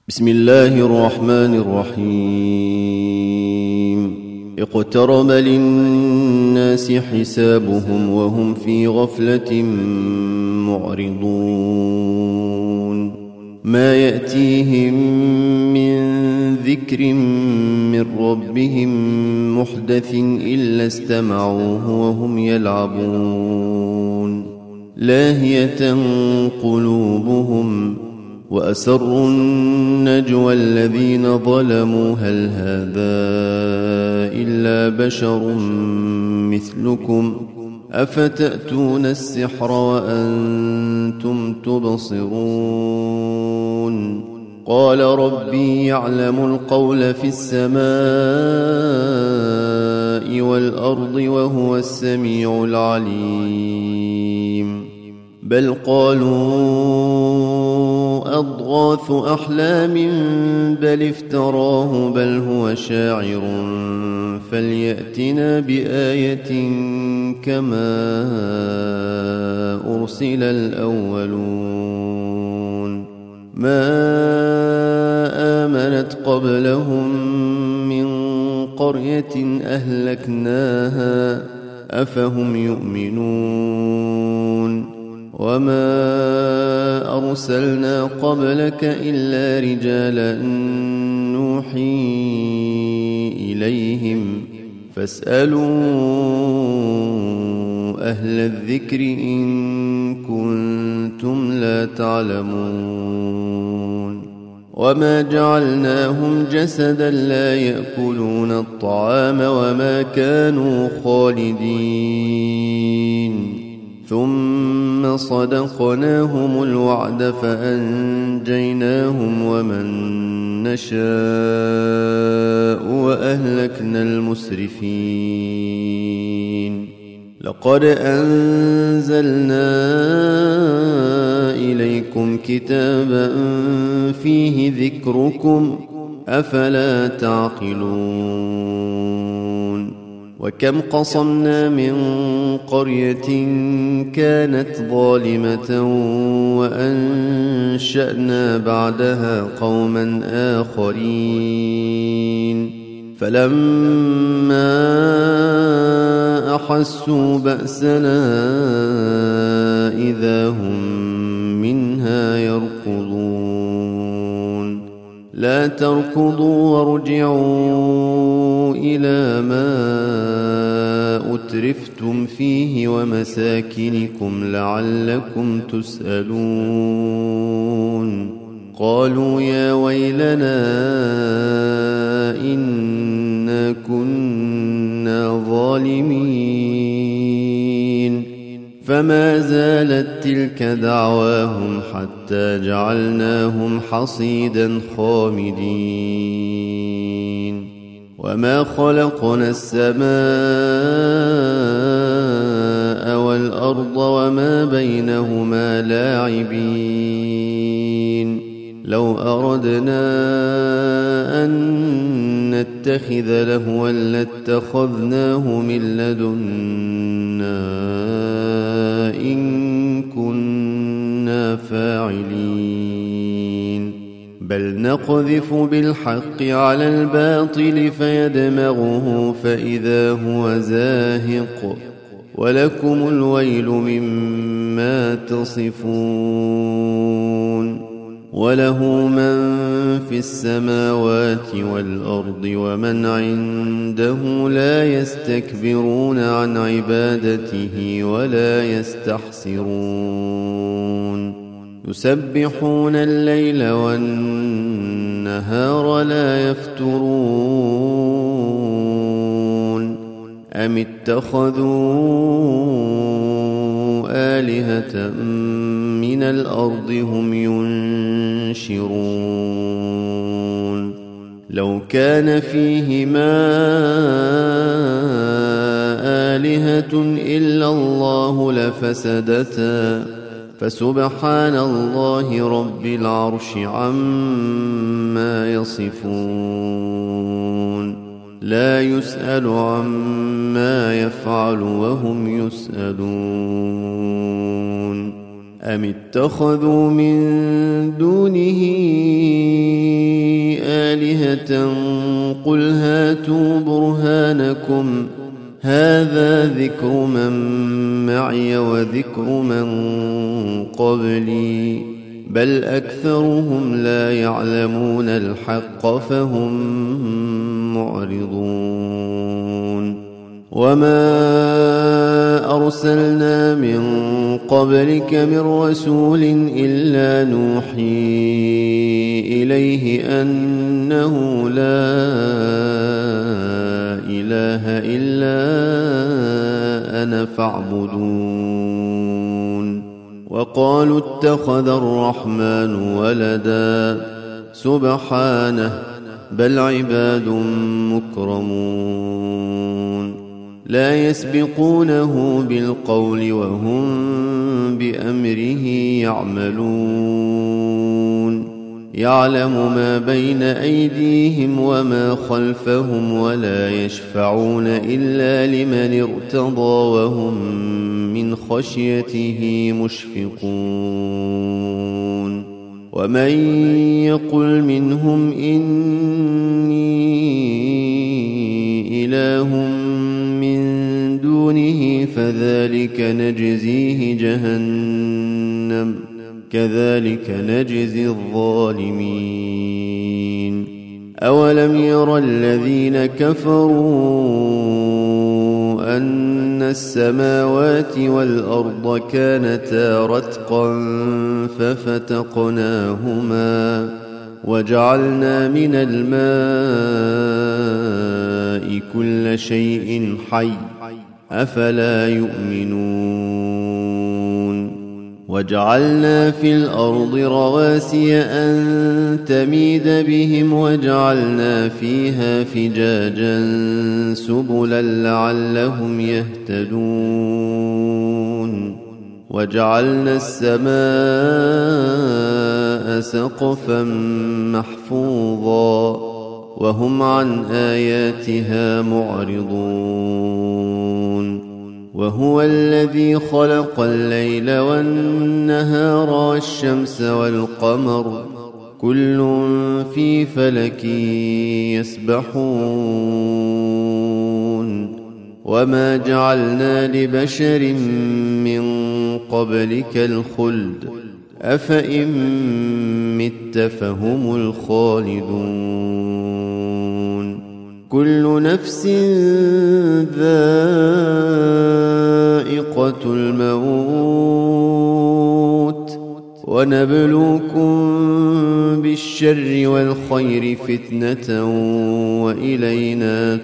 بسم الله الرحمن الرحيم. اقترب للناس حسابهم وهم في غفلة معرضون. ما يأتيهم من ذكر من ربهم محدث إلا استمعوه وهم يلعبون. لاهية قلوبهم وأسروا النجوى الذين ظلموا هل هذا إلا بشر مثلكم أفتأتون السحر وأنتم تبصرون. قال ربي يعلم القول في السماء والأرض وهو السميع العليم. بل قالوا أضغاث أحلام بل افتراه بل هو شاعر فليأتنا بآية كما أرسل الأولون. ما آمنت قبلهم من قرية أهلكناها أفهم يؤمنون. وما أرسلنا قبلك إلا رجالا نوحي إليهم فاسألوا أهل الذكر إن كنتم لا تعلمون. وما جعلناهم جسدا لا يأكلون الطعام وما كانوا خالدين ثم صدقناهم الوعد فأنجيناهم ومن نشاء وأهلكنا المسرفين. لقد أنزلنا إليكم كتابا فيه ذكركم أفلا تعقلون. وكم قصمنا من قرية كانت ظالمة وأنشأنا بعدها قوما آخرين فلما أحسوا بأسنا إذا هم منها يركضون. لا تركضوا وارجعوا إلى ما أترفتم فيه ومساكنكم لعلكم تسألون. قالوا يا ويلنا إنا كنا ظالمين. فما زالت تلك دعواهم حتى جعلناهم حصيدا خامدين. وما خلقنا السماء والأرض وما بينهما لاعبين. لو أردنا أن نتخذ لهوا لاتخذناه من لدنا إن كنا فاعلين. بل نقذف بالحق على الباطل فيدمغه فإذا هو زاهق ولكم الويل مما تصفون. وله من في السماوات والأرض ومن عنده لا يستكبرون عن عبادته ولا يستحسرون. يسبحون الليل والنهار لا يفترون. أم اتخذوا آلهة من الأرض هم ينشرون. لو كان فيهما آلهة إلا الله لفسدتا فسبحان الله رب العرش عما يصفون. لا يسأل عما يفعل وهم يسألون. أم اتخذوا من دونه آلهة قل هاتوا برهانكم هذا ذكر من معي وذكر من قبلي بل أكثرهم لا يعلمون الحق فهم معرضون وما أرسلنا من قبلك من رسول إلا نوحي إليه أنه لا إله إلا أنا فاعبدون وقالوا اتخذ الرحمن ولدا سبحانه بل عباد مكرمون لا يسبقونه بالقول وهم بأمره يعملون يعلم ما بين أيديهم وما خلفهم ولا يشفعون إلا لمن ارتضى وهم من خشيته مشفقون ومن يقل منهم إني إله من دونه فذلك نجزيه جهنم كذلك نجزي الظالمين أولم ير الذين كفروا أن السماوات والأرض كانتا رتقا ففتقناهما وجعلنا من الماء كل شيء حي أفلا يؤمنون وجعلنا في الأرض رواسي أن تميد بهم وجعلنا فيها فجاجا سبلا لعلهم يهتدون وجعلنا السماء سقفا محفوظا وهم عن آياتها معرضون وهو الذي خلق الليل والنهار والشمس والقمر كل في فلك يسبحون وما جعلنا لبشر من قبلك الخلد أفإن مت فهم الخالدون كل نفس ذائقة الموت ونبلوكم بالشر والخير فتنة وإلينا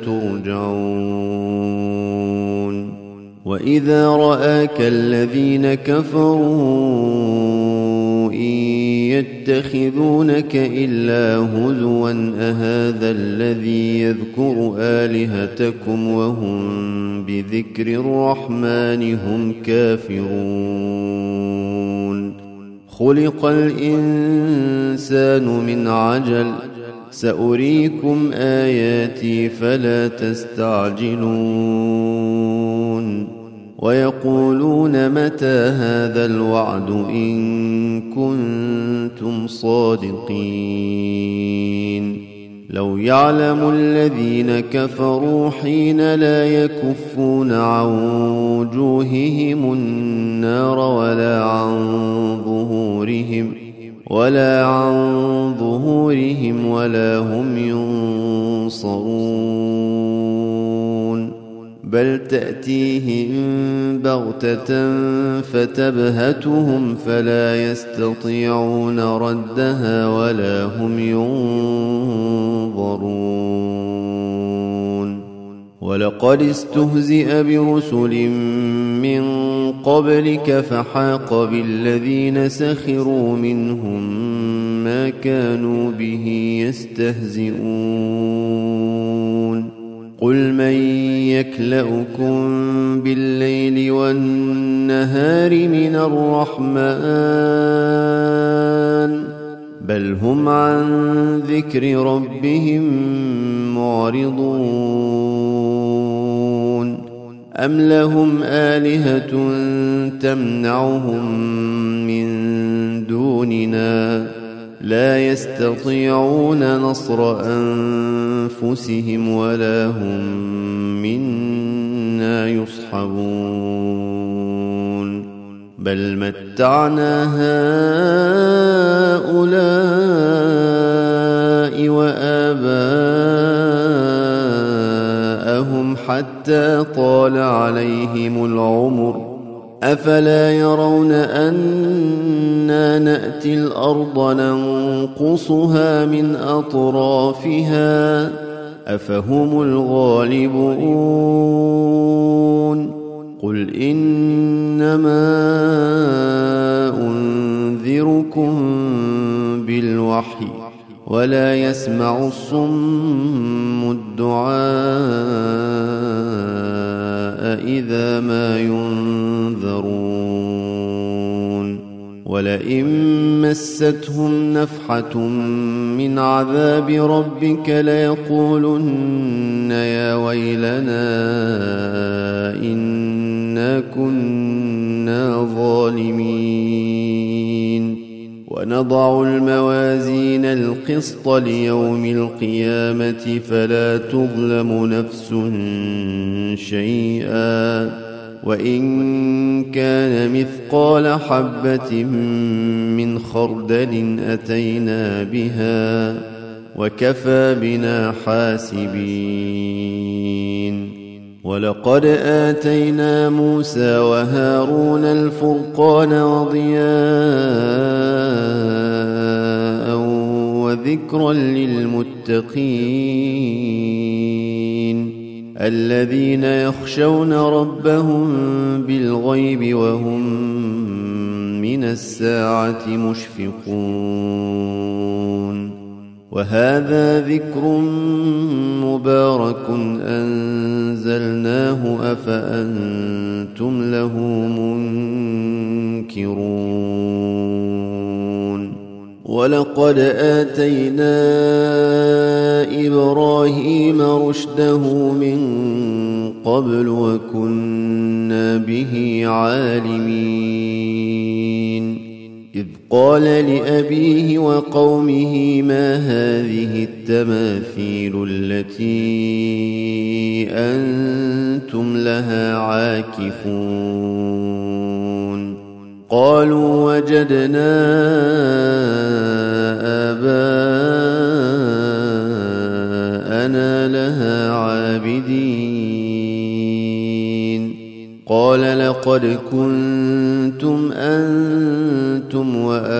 ترجعون وإذا رآك الذين كفروا إن يتخذونك إلا هزوا أهذا الذي يذكر آلهتكم وهم بذكر الرحمن هم كافرون خلق الإنسان من عجل سأريكم آياتي فلا تستعجلون ويقولون متى هذا الوعد إن كنتم صادقين لو يعلم الذين كفروا حين لا يكفون عن وجوههم النار ولا عن ظهورهم ولا هم ينصرون بل تأتيهم بغتة فتبهتهم فلا يستطيعون ردها ولا هم ينظرون ولقد استهزئ برسل من قبلك فحاق بالذين سخروا منهم ما كانوا به يستهزئون قل من يكلؤكم بالليل والنهار من الرحمن بل هم عن ذكر ربهم معرضون أم لهم آلهة تمنعهم من دوننا لا يستطيعون نصر أنفسهم ولا هم منا يصحبون بل متعنا هؤلاء وآباءهم حتى طال عليهم العمر أفلا يرون أنا نأتي الأرض ننقصها من أطرافها أفهم الغالبون قل إنما أنذركم بالوحي ولا يسمع الصم الدعاء إذا ما ينذرون ولئن مستهم نفحة من عذاب ربك ليقولن يا ويلنا إنا كنا ظالمين ونضع الموازين القسط ليوم القيامة فلا تظلم نفس شيئا وإن كان مثقال حبة من خردل أتينا بها وكفى بنا حاسبين ولقد آتينا موسى وهارون الفرقان وضياء وذكرا للمتقين الذين يخشون ربهم بالغيب وهم من الساعة مشفقون وهذا ذكر مبارك أنزلناه أفأنتم له منكرون ولقد آتينا إبراهيم رشده من قبل وكنا به عالمين إذ قال لأبيه وقومه ما هذه التماثيل التي أنتم لها عاكفون قالوا وجدنا آباءنا لها عابدين قال لقد كنتم أنتم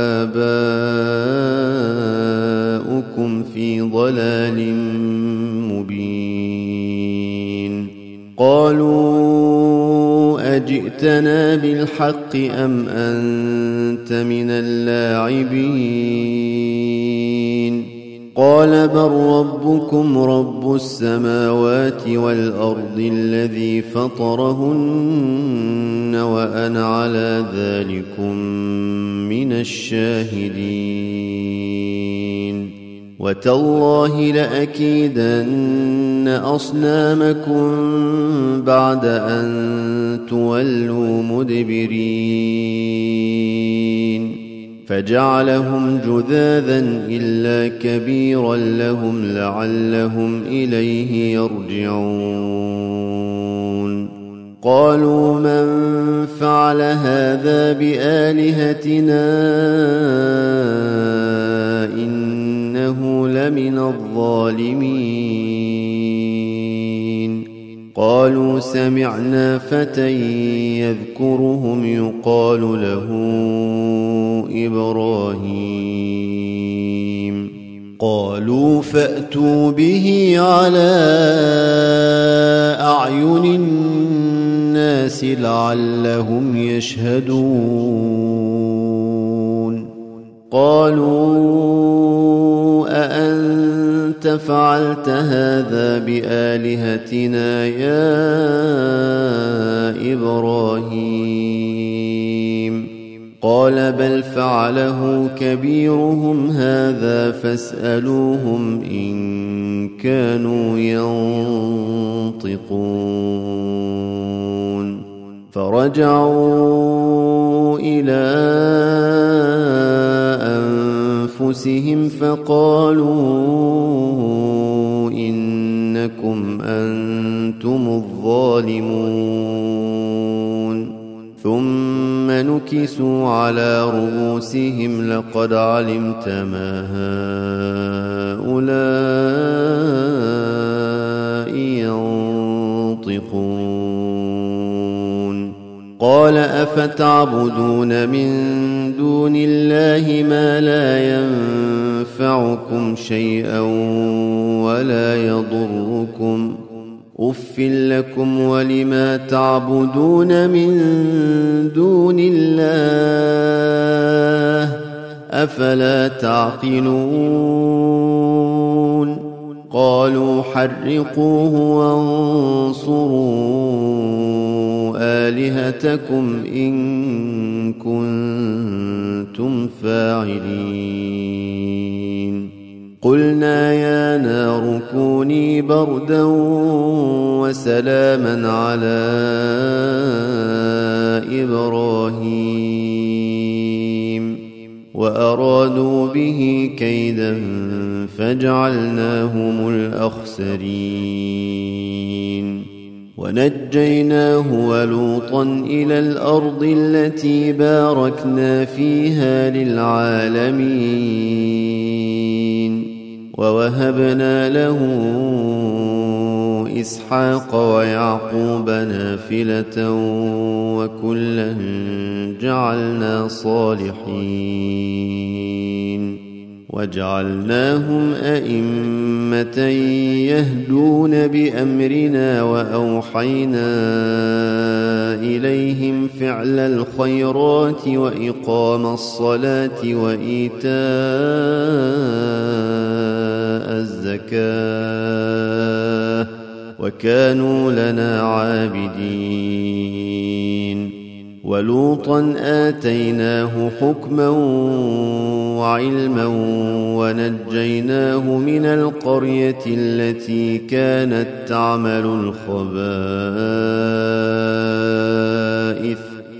وآباؤكم في ضلال مبين قالوا أجئتنا بالحق أم أنت من اللاعبين قال بل ربكم رب السماوات والأرض الذي فطرهن وأنا على ذلكم من الشاهدين وتالله لأكيدن أصنامكم بعد أن تولوا مدبرين فجعلهم جذاذا إلا كبيرا لهم لعلهم إليه يرجعون قالوا من فعل هذا بآلهتنا إنه لمن الظالمين قالوا سمعنا فتى يذكرهم يقال له إبراهيم قالوا فأتوا به على أعين الناس لعلهم يشهدون قالوا أأنت فعلت هذا بآلهتنا يا إبراهيم قال بل فعله كبيرهم هذا فاسألوهم إن كانوا ينطقون فرجعوا إلى أنفسهم فقالوا إنكم أنتم الظالمون ثم نكسوا على رؤوسهم لقد علمت ما هؤلاء ينطقون قال أفتعبدون من دون الله ما لا ينفعكم شيئا ولا يضركم أف لكم ولما تعبدون من دون الله أفلا تعقلون قالوا حرقوه وانصروا آلهتكم إن كنتم فاعلين قلنا يا نار كوني بردا وسلاما على إبراهيم وأرادوا به كيدا فجعلناهم الأخسرين ونجيناه ولوطا إلى الأرض التي باركنا فيها للعالمين ووهبنا له إسحاق ويعقوب نافلة وكلا جعلنا صالحين وجعلناهم أئمة يهدون بأمرنا وأوحينا إليهم فعل الخيرات وإقام الصلاة وإيتاء الزكاة وكانوا لنا عابدين ولوطا آتيناه حكما وعلما ونجيناه من القرية التي كانت تعمل الخبائث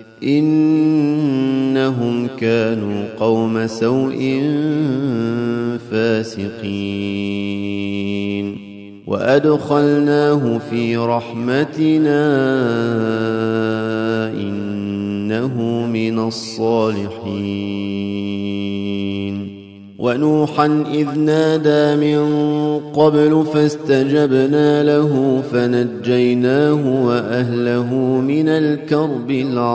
إنهم كانوا قوم سوء فاسقين وأدخلناه في رحمتنا إنه من الصالحين ونوحا إذ نادى من قبل فاستجبنا له فنجيناه وأهله من الكرب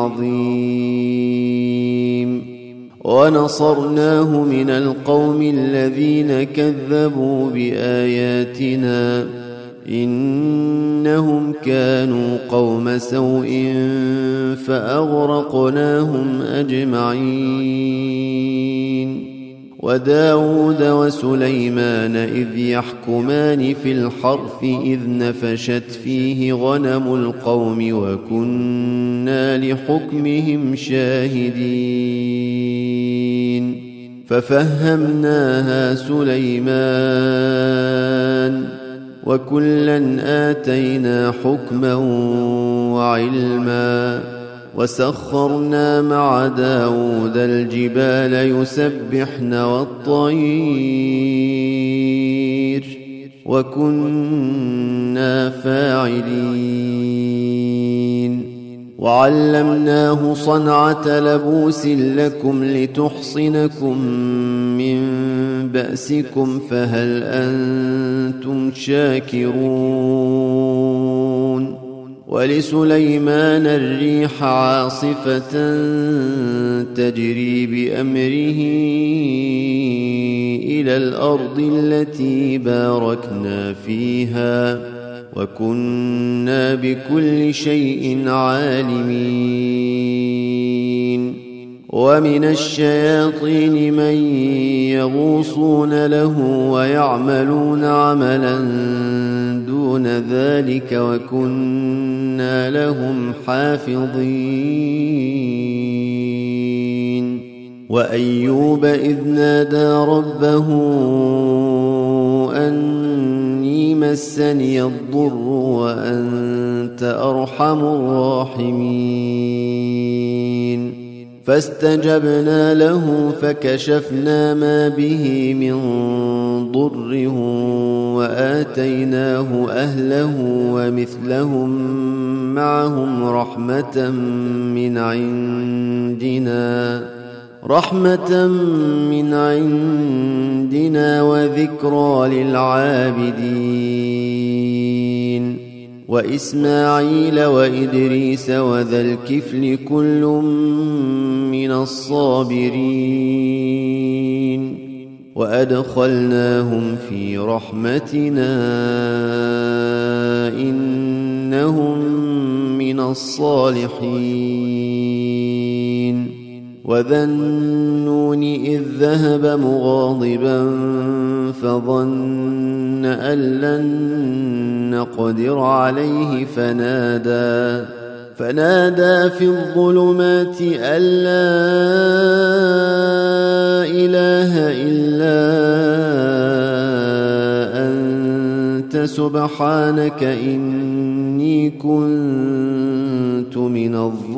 العظيم ونصرناه من القوم الذين كذبوا بآياتنا إنهم كانوا قوم سوء فأغرقناهم أجمعين وداود وسليمان إذ يحكمان في الحرث إذ نفشت فيه غنم القوم وكنا لحكمهم شاهدين ففهمناها سليمان وكلا آتينا حكما وعلما وسخرنا مع داود الجبال يسبحن والطير وكنا فاعلين وعلمناه صنعة لبوس لكم لتحصنكم من بأسكم فهل أنتم شاكرون ولسليمان الريح عاصفة تجري بأمره إلى الأرض التي باركنا فيها وكنا بكل شيء عالمين ومن الشياطين من يغوصون له ويعملون عملا دون ذلك وكنا لهم حافظين وأيوب إذ نادى ربه أني مسني الضر وأنت أرحم الراحمين فاستجبنا له فكشفنا ما به من ضر وآتيناه أهله ومثلهم معهم رحمة من عندنا وذكرى للعابدين وإسماعيل وإدريس وذا الكفل كل من الصابرين وأدخلناهم في رحمتنا إنهم من الصالحين وذا النون إذ ذهب مغاضبا فظن أن لن نقدر عليه فنادى في الظلمات أن لا إله إلا أنت سبحانك إني كنت من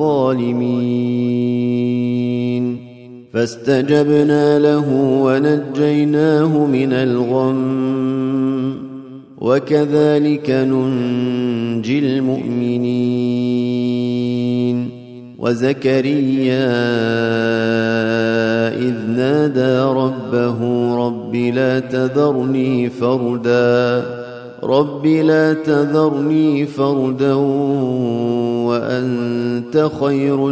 الظالمين فاستجبنا له ونجيناه من الغم وكذلك ننجي المؤمنين وزكريا إذ نادى ربه رب لا تذرني فردا وأنت خير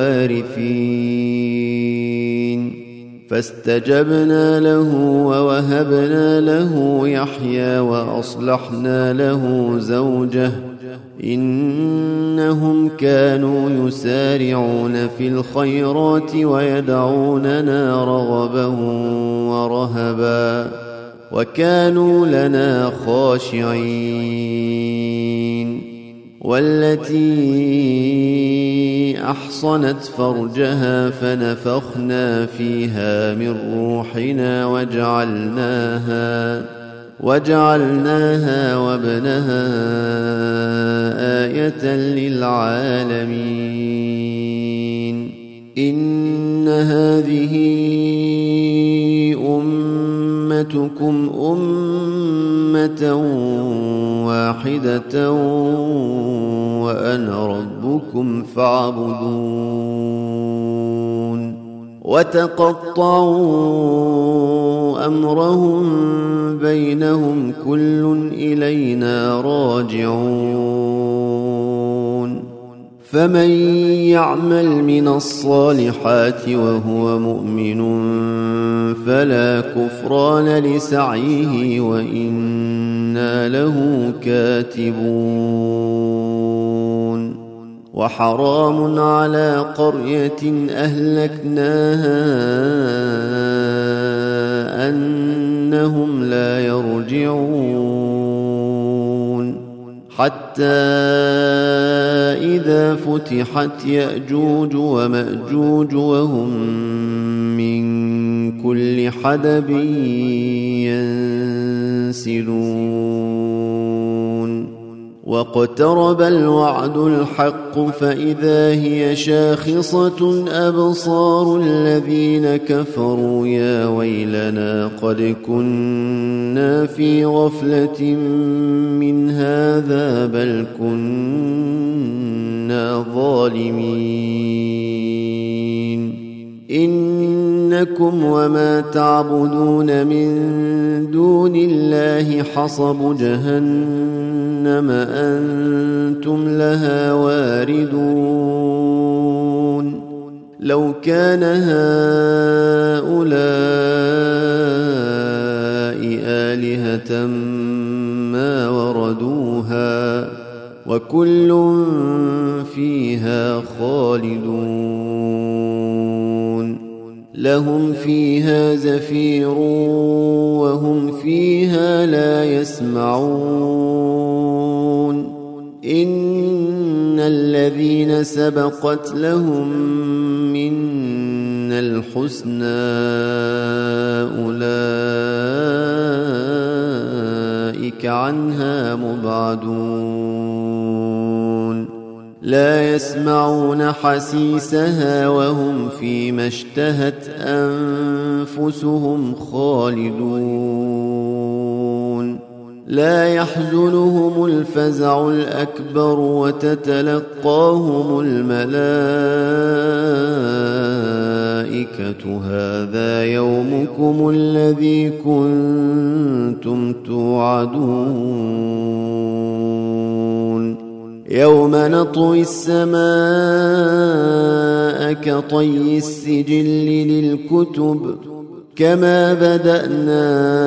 الوارثين فاستجبنا له ووهبنا له يحيى وأصلحنا له زوجه إنهم كانوا يسارعون في الخيرات ويدعوننا رغبا ورهبا وكانوا لنا خاشعين والتي أحصنت فرجها فنفخنا فيها من روحنا وجعلناها وابنها آية للعالمين إن هذه أمتكم أمة واحدة وأنا ربكم فاعبدون وتقطعوا أمرهم بينهم كل إلينا راجعون فمن يعمل من الصالحات وهو مؤمن فلا كفران لسعيه وإنا له كاتبون وحرام على قرية أهلكناها أنهم لا يرجعون حتى إذا فتحت يأجوج ومأجوج وهم من كل حدب ينسلون واقترب الوعد الحق فإذا هي شاخصة أبصار الذين كفروا يا ويلنا قد كنا في غفلة من هذا بل كنا ظالمين إنكم وما تعبدون من دون الله حصب جهنم أنتم لها واردون لو كان هؤلاء آلهة ما وردوها وكل فيها خالدون لهم فيها زفير وهم فيها لا يسمعون إن الذين سبقت لهم منا الحسنى أولئك عنها مبعدون لا يسمعون حسيسها وهم فيما اشتهت أنفسهم خالدون لا يحزنهم الفزع الأكبر وتتلقاهم الملائكة هذا يومكم الذي كنتم توعدون يوم نطوي السماء كطي السجل للكتب كما بدأنا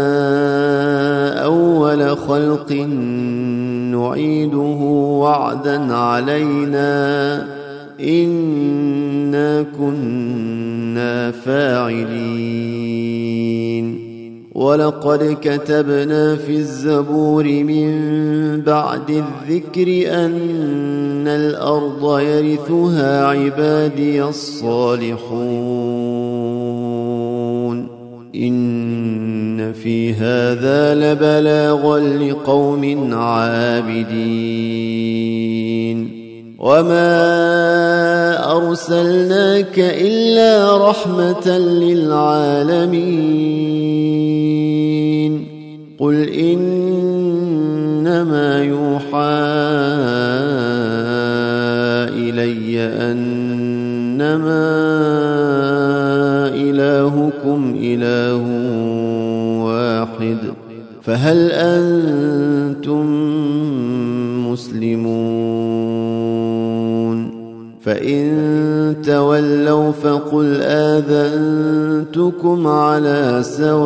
أول خلق نعيده وعدا علينا إنا كنا فاعلين ولقد كتبنا في الزبور من بعد الذكر أن الأرض يرثها عبادي الصالحون إن في هذا لبلاغا لقوم عابدين وما أرسلناك إلا رحمة للعالمين قل إنما يوحى إلي أنما إلهكم إله واحد فهل أنتم مسلمون فإن تولوا فقل آذنتكم على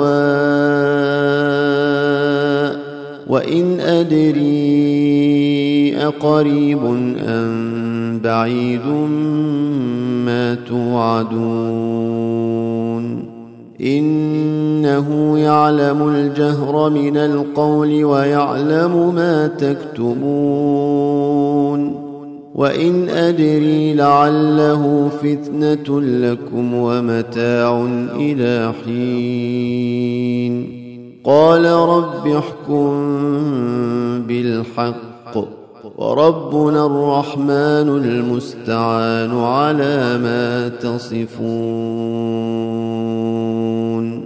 سواء وإن أدري أقريب أم بعيد ما توعدون إنه يعلم الجهر من القول ويعلم ما تكتمون وإن أدري لعله فتنة لكم ومتاع إلى حين قال رب احكم بالحق وربنا الرحمن المستعان على ما تصفون